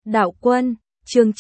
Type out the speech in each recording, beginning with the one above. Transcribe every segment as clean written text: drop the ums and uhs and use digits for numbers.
Đạo Quân, chương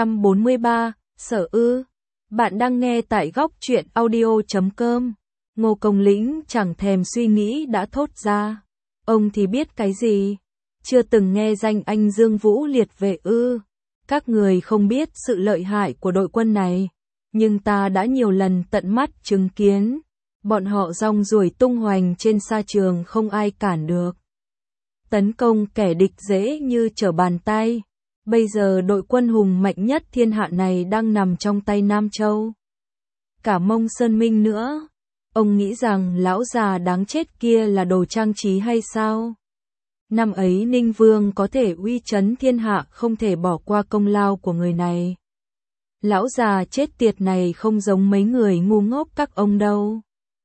943, Sở ư. Bạn đang nghe tại góc truyện audio.com. Ngô Công Lĩnh chẳng thèm suy nghĩ đã thốt ra. Ông thì biết cái gì? Chưa từng nghe danh anh Dương Vũ liệt về ư. Các người không biết sự lợi hại của đội quân này. Nhưng ta đã nhiều lần tận mắt chứng kiến. Bọn họ rong ruổi tung hoành trên sa trường không ai cản được. Tấn công kẻ địch dễ như trở bàn tay. Bây giờ đội quân hùng mạnh nhất thiên hạ này đang nằm trong tay Nam Châu. Cả Mông Sơn Minh nữa. Ông nghĩ rằng lão già đáng chết kia là đồ trang trí hay sao? Năm ấy Ninh Vương có thể uy chấn thiên hạ, không thể bỏ qua công lao của người này. Lão già chết tiệt này không giống mấy người ngu ngốc các ông đâu.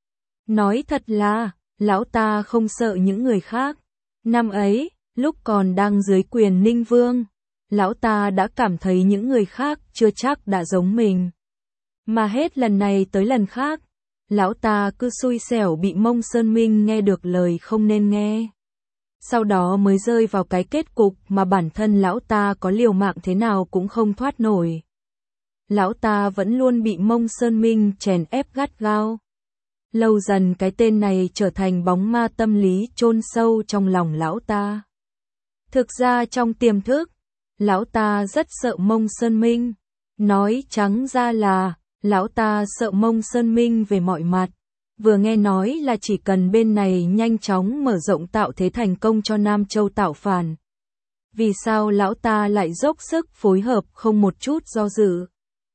Nói thật là, lão ta không sợ những người khác. Năm ấy, lúc còn đang dưới quyền Ninh Vương, lão ta đã cảm thấy những người khác chưa chắc đã giống mình. Mà hết lần này tới lần khác, lão ta cứ xui xẻo bị Mông Sơn Minh nghe được lời không nên nghe. Sau đó mới rơi vào cái kết cục mà bản thân lão ta có liều mạng thế nào cũng không thoát nổi. Lão ta vẫn luôn bị Mông Sơn Minh chèn ép gắt gao. Lâu dần cái tên này trở thành bóng ma tâm lý chôn sâu trong lòng lão ta. Thực ra trong tiềm thức, lão ta rất sợ Mông Sơn Minh. Nói trắng ra là, lão ta sợ Mông Sơn Minh về mọi mặt. Vừa nghe nói là chỉ cần bên này nhanh chóng mở rộng tạo thế thành công cho Nam Châu tạo phản. Vì sao lão ta lại dốc sức phối hợp không một chút do dự?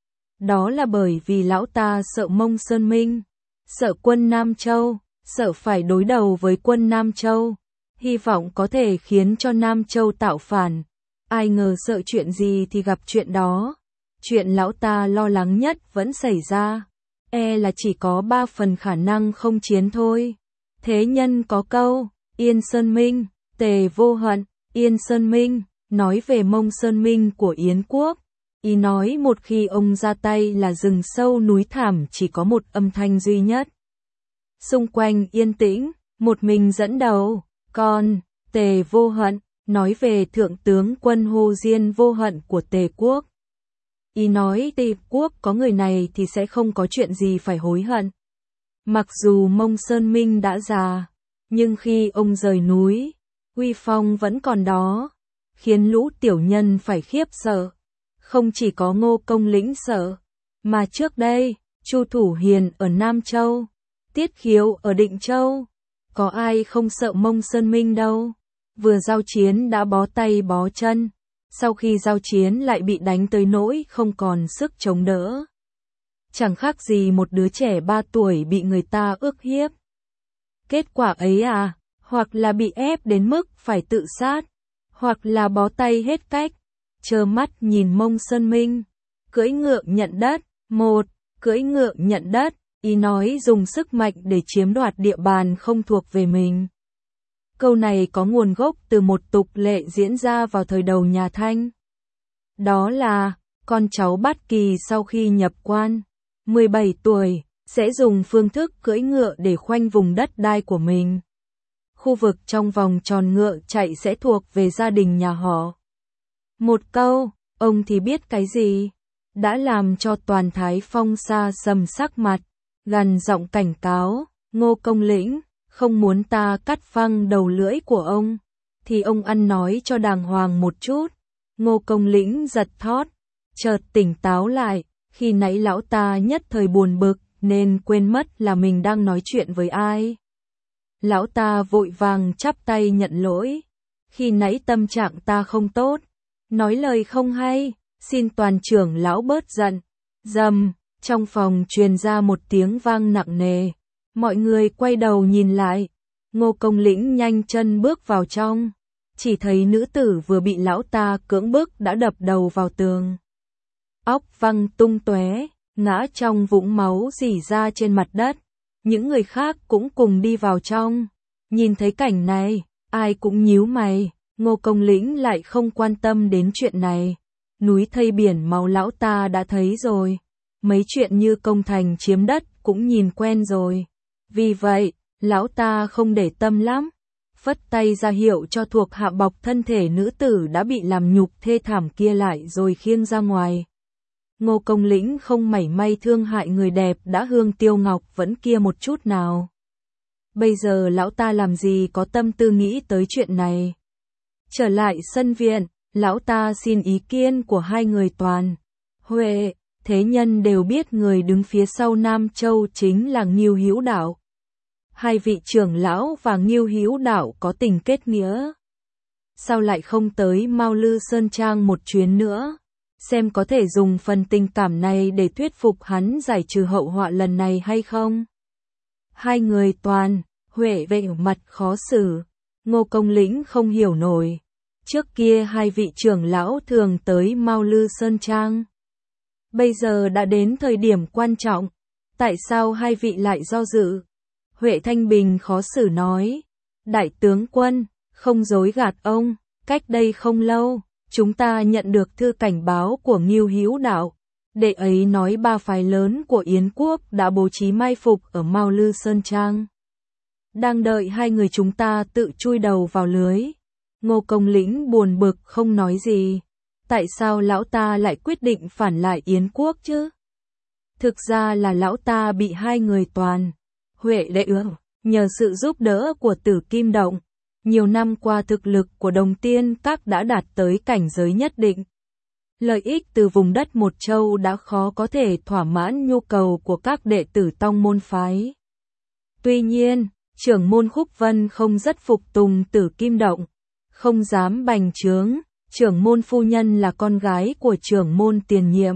Đó là bởi vì lão ta sợ Mông Sơn Minh, sợ quân Nam Châu, sợ phải đối đầu với quân Nam Châu, hy vọng có thể khiến cho Nam Châu tạo phản. Ai ngờ sợ chuyện gì thì gặp chuyện đó. Chuyện lão ta lo lắng nhất vẫn xảy ra. Là chỉ có 3 phần khả năng không chiến thôi. Thế nhân có câu, Yên Sơn Minh, Tề vô hận. Yên Sơn Minh, nói về Mông Sơn Minh của Yến Quốc. Ý nói một khi ông ra tay là rừng sâu núi thảm chỉ có một âm thanh duy nhất. Xung quanh yên tĩnh, một mình dẫn đầu. Còn, Tề vô hận, nói về thượng tướng quân Hồ Diên vô hận của Tề Quốc. Ý nói Tề Quốc có người này thì sẽ không có chuyện gì phải hối hận. Mặc dù Mông Sơn Minh đã già, nhưng khi ông rời núi, uy phong vẫn còn đó, khiến lũ tiểu nhân phải khiếp sợ. Không chỉ có Ngô Công Lĩnh sợ, mà trước đây, Chu Thủ Hiền ở Nam Châu, Tiết Khiếu ở Định Châu, có ai không sợ Mông Sơn Minh đâu. Vừa giao chiến đã bó tay bó chân, sau khi giao chiến lại bị đánh tới nỗi không còn sức chống đỡ. Chẳng khác gì một đứa trẻ 3 tuổi bị người ta ức hiếp. Kết quả ấy à, hoặc là bị ép đến mức phải tự sát, hoặc là bó tay hết cách, trơ mắt nhìn Mông Sơn Minh cưỡi ngựa nhận đất. Cưỡi ngựa nhận đất, ý nói dùng sức mạnh để chiếm đoạt địa bàn không thuộc về mình. Câu này có nguồn gốc từ một tục lệ diễn ra vào thời đầu nhà Thanh. Đó là, con cháu Bát Kỳ sau khi nhập quan, 17 tuổi, sẽ dùng phương thức cưỡi ngựa để khoanh vùng đất đai của mình. Khu vực trong vòng tròn ngựa chạy sẽ thuộc về gia đình nhà họ. Một câu, ông thì biết cái gì, đã làm cho toàn Thái Phong xa sầm sắc mặt, gằn giọng cảnh cáo, Ngô Công Lĩnh, không muốn ta cắt phăng đầu lưỡi của ông, thì ông ăn nói cho đàng hoàng một chút. Ngô Công Lĩnh giật thót, chợt tỉnh táo lại, khi nãy lão ta nhất thời buồn bực, nên quên mất là mình đang nói chuyện với ai. Lão ta vội vàng chắp tay nhận lỗi, khi nãy tâm trạng ta không tốt, nói lời không hay, xin toàn trưởng lão bớt giận. Rầm, trong phòng truyền ra một tiếng vang nặng nề. Mọi người quay đầu nhìn lại, Ngô Công Lĩnh nhanh chân bước vào trong, chỉ thấy nữ tử vừa bị lão ta cưỡng bức đã đập đầu vào tường. Óc văng tung tóe, ngã trong vũng máu rỉ ra trên mặt đất. Những người khác cũng cùng đi vào trong. Nhìn thấy cảnh này, ai cũng nhíu mày, Ngô Công Lĩnh lại không quan tâm đến chuyện này. Núi thây biển máu lão ta đã thấy rồi, mấy chuyện như công thành chiếm đất cũng nhìn quen rồi. Vì vậy, lão ta không để tâm lắm. phất tay ra hiệu cho thuộc hạ bọc thân thể nữ tử đã bị làm nhục thê thảm kia lại rồi khiêng ra ngoài. Ngô Công Lĩnh không mảy may thương hại người đẹp đã hương tiêu ngọc vẫn kia một chút nào. Bây giờ lão ta làm gì có tâm tư nghĩ tới chuyện này. Trở lại sân viện, lão ta xin ý kiến của hai người Toàn, Huệ, thế nhân đều biết người đứng phía sau Nam Châu chính là Ngưu Hữu Đạo. Hai vị trưởng lão và Ngưu Hữu Đạo có tình kết nghĩa. Sao lại không tới Mao Lư Sơn Trang một chuyến nữa, xem có thể dùng phần tình cảm này để thuyết phục hắn giải trừ hậu họa lần này hay không? Hai người Toàn, Huệ vẻ mặt khó xử, Ngô Công Lĩnh không hiểu nổi. Trước kia hai vị trưởng lão thường tới Mao Lư Sơn Trang. Bây giờ đã đến thời điểm quan trọng, tại sao hai vị lại do dự? Huệ Thanh Bình khó xử nói, đại tướng quân, không dối gạt ông, cách đây không lâu, chúng ta nhận được thư cảnh báo của Ngưu Hữu Đạo. Đệ ấy nói ba phái lớn của Yến quốc đã bố trí mai phục ở Mao Lư Sơn Trang. Đang đợi hai người chúng ta tự chui đầu vào lưới. Ngô Công Lĩnh buồn bực không nói gì. Tại sao lão ta lại quyết định phản lại Yến quốc chứ? Thực ra là lão ta bị hai người Toàn, Huệ đệ nhờ sự giúp đỡ của Tử Kim Động. Nhiều năm qua thực lực của Đồng Tiên Các đã đạt tới cảnh giới nhất định. Lợi ích từ vùng đất một châu đã khó có thể thỏa mãn nhu cầu của các đệ tử tông môn phái. Tuy nhiên, trưởng môn Khúc Vân không rất phục tùng Tử Kim Động, không dám bành trướng, trưởng môn phu nhân là con gái của trưởng môn tiền nhiệm.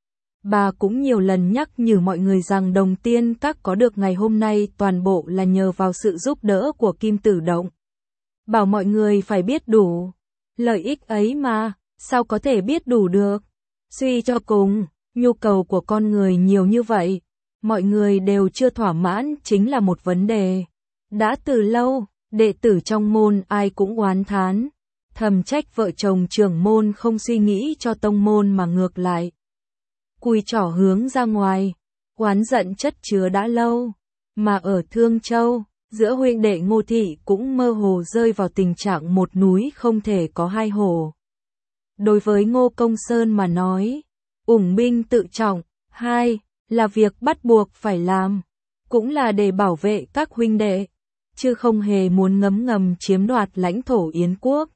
Bà cũng nhiều lần nhắc nhở mọi người rằng Đồng Tiên Các có được ngày hôm nay toàn bộ là nhờ vào sự giúp đỡ của Kim Tử Động. Bảo mọi người phải biết đủ lợi ích ấy mà, sao có thể biết đủ được? Suy cho cùng, nhu cầu của con người nhiều như vậy, mọi người đều chưa thỏa mãn chính là một vấn đề. Đã từ lâu, đệ tử trong môn ai cũng oán thán, thầm trách vợ chồng trưởng môn không suy nghĩ cho tông môn mà ngược lại cùi trỏ hướng ra ngoài, oán giận chất chứa đã lâu. Mà ở Thương Châu, giữa huynh đệ Ngô Thị cũng mơ hồ rơi vào tình trạng một núi không thể có hai hồ. Đối với Ngô Công Sơn mà nói, ủng binh tự trọng, hai, là việc bắt buộc phải làm, cũng là để bảo vệ các huynh đệ, chứ không hề muốn ngấm ngầm chiếm đoạt lãnh thổ Yến quốc.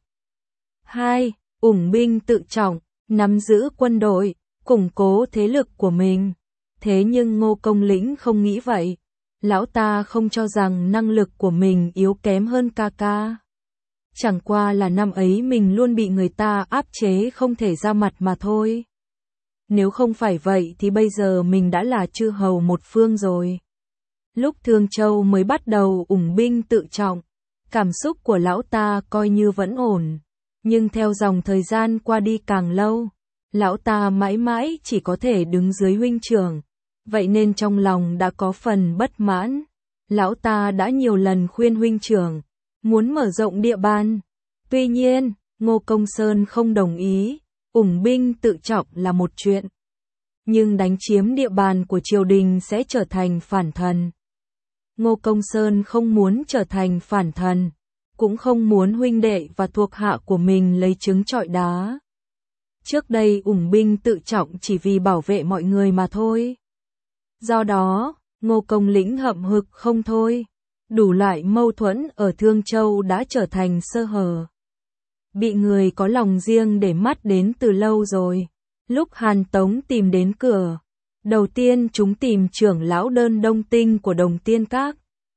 Hai, ủng binh tự trọng, nắm giữ quân đội, củng cố thế lực của mình. Thế nhưng Ngô Công Lĩnh không nghĩ vậy. Lão ta không cho rằng năng lực của mình yếu kém hơn ca ca. Chẳng qua là năm ấy mình luôn bị người ta áp chế không thể ra mặt mà thôi. Nếu không phải vậy thì bây giờ mình đã là chư hầu một phương rồi. Lúc Thương Châu mới bắt đầu ủng binh tự trọng, cảm xúc của lão ta coi như vẫn ổn. Nhưng theo dòng thời gian qua đi càng lâu, lão ta mãi mãi chỉ có thể đứng dưới huynh trưởng. Vậy nên trong lòng đã có phần bất mãn. Lão ta đã nhiều lần khuyên huynh trưởng muốn mở rộng địa bàn. Tuy nhiên, Ngô Công Sơn không đồng ý. Ủng binh tự trọng là một chuyện, nhưng đánh chiếm địa bàn của triều đình sẽ trở thành phản thần. Ngô Công Sơn không muốn trở thành phản thần, cũng không muốn huynh đệ và thuộc hạ của mình lấy trứng trọi đá. Trước đây ủng binh tự trọng chỉ vì bảo vệ mọi người mà thôi. Do đó, Ngô Công Lĩnh hậm hực không thôi. Đủ loại mâu thuẫn ở Thương Châu đã trở thành sơ hở. Bị người có lòng riêng để mắt đến từ lâu rồi. Lúc Hàn Tống tìm đến cửa, đầu tiên chúng tìm trưởng lão Đơn Đông Tinh của Đồng Tiên Các.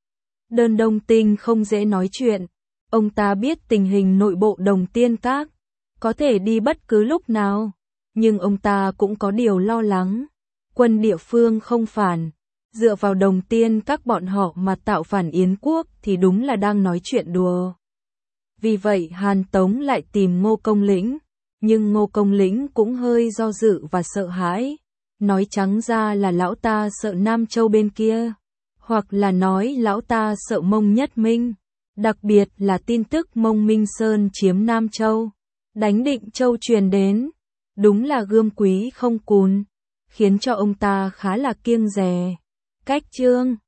Đơn Đông Tinh không dễ nói chuyện. Ông ta biết tình hình nội bộ Đồng Tiên Các, có thể đi bất cứ lúc nào. Nhưng ông ta cũng có điều lo lắng. Quân địa phương không phản, dựa vào Đồng Tiên Các bọn họ mà tạo phản Yến quốc thì đúng là đang nói chuyện đùa. Vì vậy Hàn Tống lại tìm Ngô Công Lĩnh, nhưng Ngô Công Lĩnh cũng hơi do dự và sợ hãi. Nói trắng ra là lão ta sợ Nam Châu bên kia, hoặc là nói lão ta sợ Mông Nhất Minh, đặc biệt là tin tức Mông Minh Sơn chiếm Nam Châu, đánh Định Châu truyền đến, đúng là gươm quý không cùn, khiến cho ông ta khá là kiêng dè. Cách chương